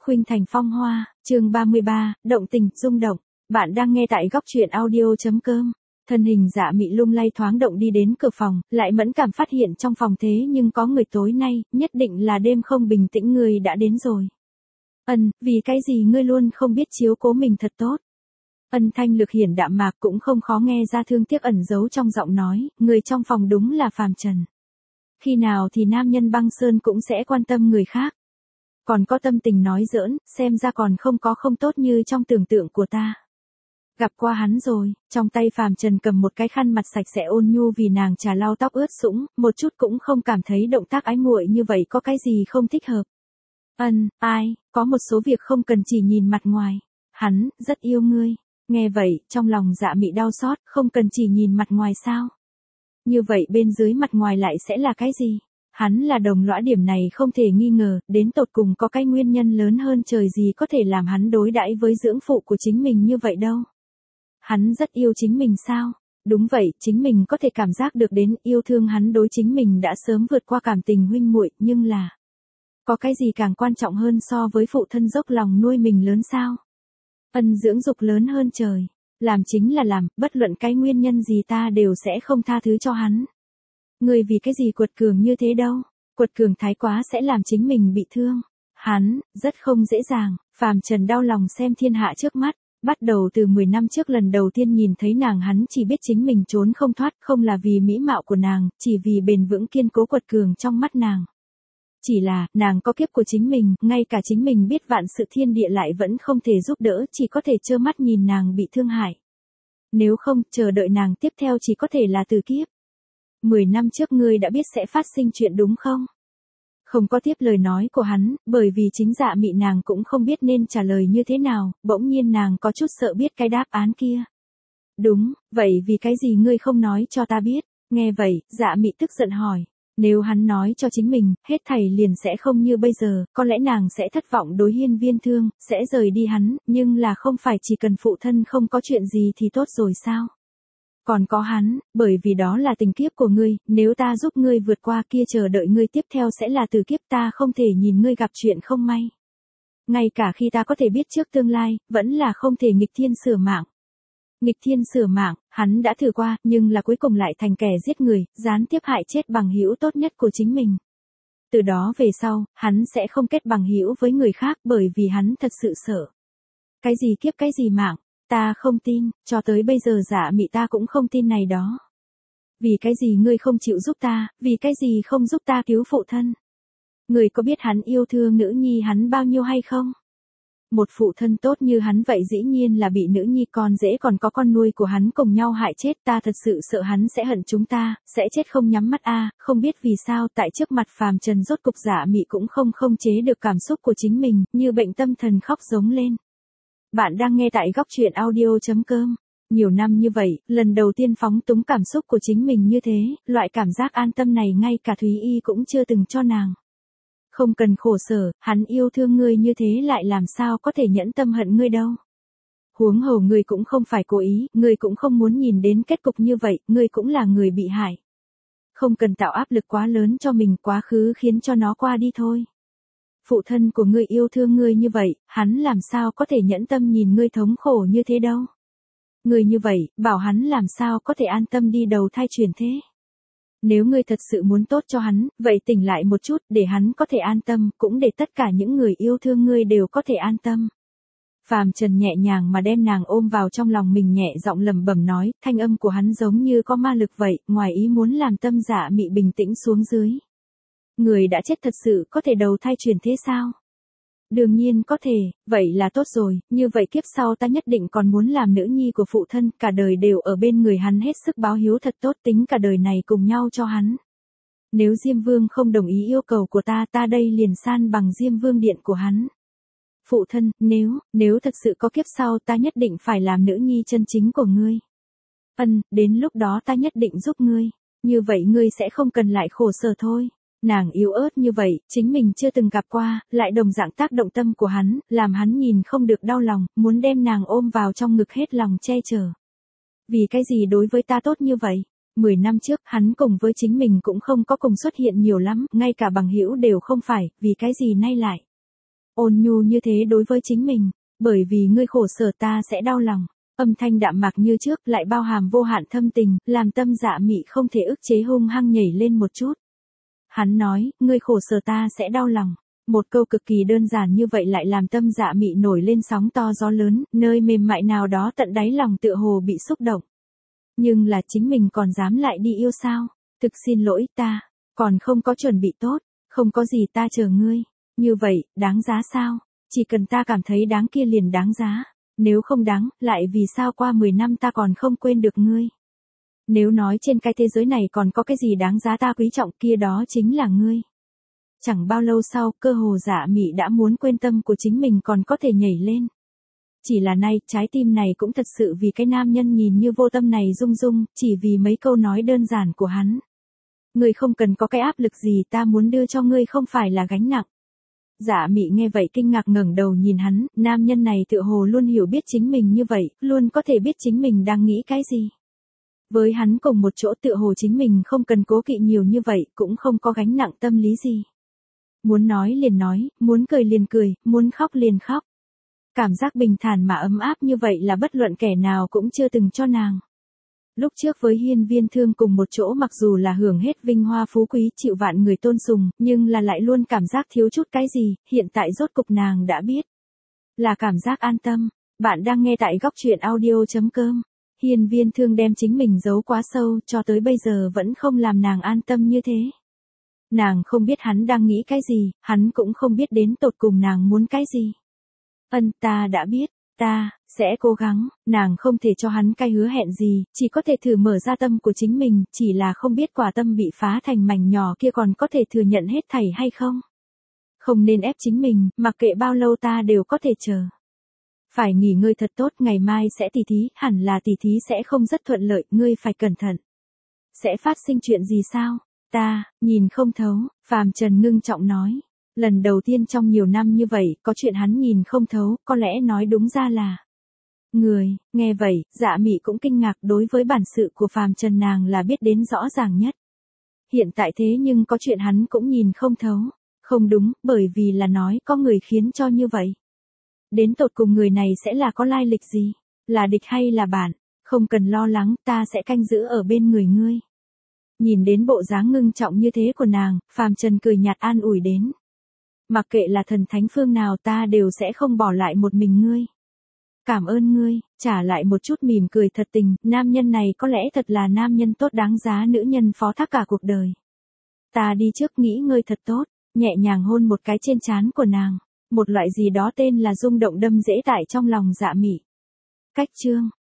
Khuynh Thành Phong Hoa, chương 33, động tình, rung động. Bạn đang nghe tại góc truyện audio.com. Thân hình Dạ Mị lung lay thoáng động đi đến cửa phòng, lại mẫn cảm phát hiện trong phòng thế nhưng có người tối nay, nhất định là đêm không bình tĩnh người đã đến rồi. Vì cái gì ngươi luôn không biết chiếu cố mình thật tốt. Thanh Lực hiển đạm mạc cũng không khó nghe ra thương tiếc ẩn giấu trong giọng nói, người trong phòng đúng là phàm trần. Khi nào thì nam nhân băng sơn cũng sẽ quan tâm người khác. Còn có tâm tình nói giỡn, xem ra còn không có không tốt như trong tưởng tượng của ta. Gặp qua hắn rồi, trong tay phàm trần cầm một cái khăn mặt sạch sẽ ôn nhu vì nàng trà lau tóc ướt sũng, một chút cũng không cảm thấy động tác ái muội như vậy có cái gì không thích hợp. Ai, có một số việc không cần chỉ nhìn mặt ngoài. Hắn, rất yêu ngươi. Nghe vậy, trong lòng Dạ Mị đau xót, không cần chỉ nhìn mặt ngoài sao? Như vậy bên dưới mặt ngoài lại sẽ là cái gì? Hắn là đồng lõa, điểm này không thể nghi ngờ, đến tột cùng có cái nguyên nhân lớn hơn trời gì có thể làm hắn đối đãi với dưỡng phụ của chính mình như vậy đâu. Hắn rất yêu chính mình sao? Đúng vậy, chính mình có thể cảm giác được đến yêu thương hắn đối chính mình đã sớm vượt qua cảm tình huynh muội, nhưng là có cái gì càng quan trọng hơn so với phụ thân dốc lòng nuôi mình lớn sao? Dưỡng dục lớn hơn trời. Làm chính là làm, bất luận cái nguyên nhân gì ta đều sẽ không tha thứ cho hắn. Người vì cái gì quật cường như thế đâu, quật cường thái quá sẽ làm chính mình bị thương. Hắn, rất không dễ dàng, phàm trần đau lòng xem thiên hạ trước mắt, bắt đầu từ 10 năm trước lần đầu tiên nhìn thấy nàng hắn chỉ biết chính mình trốn không thoát, không là vì mỹ mạo của nàng, chỉ vì bền vững kiên cố quật cường trong mắt nàng. Chỉ là, nàng có kiếp của chính mình, ngay cả chính mình biết vạn sự thiên địa lại vẫn không thể giúp đỡ, chỉ có thể trơ mắt nhìn nàng bị thương hại. Nếu không, chờ đợi nàng tiếp theo chỉ có thể là từ kiếp. 10 năm trước ngươi đã biết sẽ phát sinh chuyện đúng không? Không có tiếp lời nói của hắn, bởi vì chính Dạ Mị nàng cũng không biết nên trả lời như thế nào, bỗng nhiên nàng có chút sợ biết cái đáp án kia. Đúng, vậy vì cái gì ngươi không nói cho ta biết? Nghe vậy, Dạ Mị tức giận hỏi. Nếu hắn nói cho chính mình, hết thảy liền sẽ không như bây giờ, có lẽ nàng sẽ thất vọng đối Hiên Viên Thương, sẽ rời đi hắn, nhưng là không phải chỉ cần phụ thân không có chuyện gì thì tốt rồi sao? Còn có hắn, bởi vì đó là tình kiếp của ngươi, nếu ta giúp ngươi vượt qua kia chờ đợi ngươi tiếp theo sẽ là từ kiếp, ta không thể nhìn ngươi gặp chuyện không may. Ngay cả khi ta có thể biết trước tương lai, vẫn là không thể nghịch thiên sửa mạng. Nghịch thiên sửa mạng, hắn đã thử qua, nhưng là cuối cùng lại thành kẻ giết người, gián tiếp hại chết bằng hữu tốt nhất của chính mình. Từ đó về sau, hắn sẽ không kết bằng hữu với người khác bởi vì hắn thật sự sợ. Cái gì kiếp cái gì mạng, ta không tin, cho tới bây giờ Dạ Mị ta cũng không tin này đó. Vì cái gì ngươi không chịu giúp ta, vì cái gì không giúp ta cứu phụ thân? Ngươi có biết hắn yêu thương nữ nhi hắn bao nhiêu hay không? Một phụ thân tốt như hắn vậy dĩ nhiên là bị nữ nhi con rể còn có con nuôi của hắn cùng nhau hại chết, ta thật sự sợ hắn sẽ hận chúng ta, sẽ chết không nhắm mắt không biết vì sao tại trước mặt phàm trần rốt cục Dạ Mị cũng không chế được cảm xúc của chính mình, như bệnh tâm thần khóc giống lên. Bạn đang nghe tại góc truyện audio.com. Nhiều năm như vậy, lần đầu tiên phóng túng cảm xúc của chính mình như thế, loại cảm giác an tâm này ngay cả Thúy Y cũng chưa từng cho nàng. Không cần khổ sở, hắn yêu thương ngươi như thế lại làm sao có thể nhẫn tâm hận ngươi đâu. Huống hồ ngươi cũng không phải cố ý, ngươi cũng không muốn nhìn đến kết cục như vậy, ngươi cũng là người bị hại. Không cần tạo áp lực quá lớn cho mình, quá khứ khiến cho nó qua đi thôi. Phụ thân của ngươi yêu thương ngươi như vậy, hắn làm sao có thể nhẫn tâm nhìn ngươi thống khổ như thế đâu. Ngươi như vậy, bảo hắn làm sao có thể an tâm đi đầu thai chuyển thế. Nếu ngươi thật sự muốn tốt cho hắn, vậy tỉnh lại một chút, để hắn có thể an tâm, cũng để tất cả những người yêu thương ngươi đều có thể an tâm. Phàm Trần nhẹ nhàng mà đem nàng ôm vào trong lòng mình, nhẹ giọng lẩm bẩm nói, thanh âm của hắn giống như có ma lực vậy, ngoài ý muốn làm tâm Dạ Mị bình tĩnh xuống dưới. Người đã chết thật sự có thể đầu thai chuyển thế sao? Đương nhiên có thể, vậy là tốt rồi, như vậy kiếp sau ta nhất định còn muốn làm nữ nhi của phụ thân, cả đời đều ở bên người hắn hết sức báo hiếu thật tốt, tính cả đời này cùng nhau cho hắn. Nếu Diêm Vương không đồng ý yêu cầu của ta, ta đây liền san bằng Diêm Vương điện của hắn. Phụ thân, nếu thật sự có kiếp sau ta nhất định phải làm nữ nhi chân chính của ngươi. Đến lúc đó ta nhất định giúp ngươi, như vậy ngươi sẽ không cần lại khổ sở thôi. Nàng yếu ớt như vậy, chính mình chưa từng gặp qua, lại đồng dạng tác động tâm của hắn, làm hắn nhìn không được đau lòng, muốn đem nàng ôm vào trong ngực hết lòng che chở. Vì cái gì đối với ta tốt như vậy? 10 năm trước, hắn cùng với chính mình cũng không có cùng xuất hiện nhiều lắm, ngay cả bằng hữu đều không phải, vì cái gì nay lại? ôn nhu như thế đối với chính mình, bởi vì ngươi khổ sở ta sẽ đau lòng. Âm thanh đạm mạc như trước lại bao hàm vô hạn thâm tình, làm tâm Dạ Mị không thể ức chế hung hăng nhảy lên một chút. Hắn nói, ngươi khổ sở ta sẽ đau lòng. Một câu cực kỳ đơn giản như vậy lại làm tâm Dạ Mị nổi lên sóng to gió lớn, nơi mềm mại nào đó tận đáy lòng tựa hồ bị xúc động. Nhưng là chính mình còn dám lại đi yêu sao? Thực xin lỗi ta, còn không có chuẩn bị tốt, không có gì ta chờ ngươi. Như vậy, đáng giá sao? Chỉ cần ta cảm thấy đáng kia liền đáng giá. Nếu không đáng, lại vì sao qua 10 năm ta còn không quên được ngươi? Nếu nói trên cái thế giới này còn có cái gì đáng giá ta quý trọng kia đó chính là ngươi. Chẳng bao lâu sau, cơ hồ Dạ Mị đã muốn quên tâm của chính mình còn có thể nhảy lên. Chỉ là nay, trái tim này cũng thật sự vì cái nam nhân nhìn như vô tâm này rung rung, chỉ vì mấy câu nói đơn giản của hắn. Ngươi không cần có cái áp lực gì, ta muốn đưa cho ngươi không phải là gánh nặng. Dạ Mị nghe vậy kinh ngạc ngẩng đầu nhìn hắn, nam nhân này tựa hồ luôn hiểu biết chính mình như vậy, luôn có thể biết chính mình đang nghĩ cái gì. Với hắn cùng một chỗ tựa hồ chính mình không cần cố kỵ nhiều như vậy, cũng không có gánh nặng tâm lý gì. Muốn nói liền nói, muốn cười liền cười, muốn khóc liền khóc. Cảm giác bình thản mà ấm áp như vậy là bất luận kẻ nào cũng chưa từng cho nàng. Lúc trước với Hiên Viên Thương cùng một chỗ mặc dù là hưởng hết vinh hoa phú quý chịu vạn người tôn sùng, nhưng là lại luôn cảm giác thiếu chút cái gì, hiện tại rốt cục nàng đã biết. Là cảm giác an tâm. Bạn đang nghe tại góc truyện audio.com. Hiên Viên Thương đem chính mình giấu quá sâu cho tới bây giờ vẫn không làm nàng an tâm như thế. Nàng không biết hắn đang nghĩ cái gì, hắn cũng không biết đến tột cùng nàng muốn cái gì. Ta đã biết, ta sẽ cố gắng, nàng không thể cho hắn cái hứa hẹn gì, chỉ có thể thử mở ra tâm của chính mình, chỉ là không biết quả tâm bị phá thành mảnh nhỏ kia còn có thể thừa nhận hết thảy hay không. Không nên ép chính mình, mặc kệ bao lâu ta đều có thể chờ. Phải nghỉ ngơi thật tốt, ngày mai sẽ tỉ thí, hẳn là tỉ thí sẽ không rất thuận lợi, ngươi phải cẩn thận. Sẽ phát sinh chuyện gì sao? Ta, nhìn không thấu, Phàm Trần ngưng trọng nói. Lần đầu tiên trong nhiều năm như vậy, có chuyện hắn nhìn không thấu, có lẽ nói đúng ra là người. Nghe vậy, Dạ Mị cũng kinh ngạc, đối với bản sự của Phàm Trần nàng là biết đến rõ ràng nhất. Hiện tại thế nhưng có chuyện hắn cũng nhìn không thấu. Không đúng, bởi vì là nói có người khiến cho như vậy. Đến tột cùng người này sẽ là có lai lịch gì? Là địch hay là bạn? Không cần lo lắng, ta sẽ canh giữ ở bên người ngươi. Nhìn đến bộ dáng ngưng trọng như thế của nàng, Phàm Trần cười nhạt an ủi đến. Mặc kệ là thần thánh phương nào ta đều sẽ không bỏ lại một mình ngươi. Cảm ơn ngươi, trả lại một chút mỉm cười thật tình, nam nhân này có lẽ thật là nam nhân tốt đáng giá nữ nhân phó thác cả cuộc đời. Ta đi trước nghỉ ngơi thật tốt, nhẹ nhàng hôn một cái trên trán của nàng. Một loại gì đó tên là rung động đâm rễ tại trong lòng Dạ Mị. Cách chương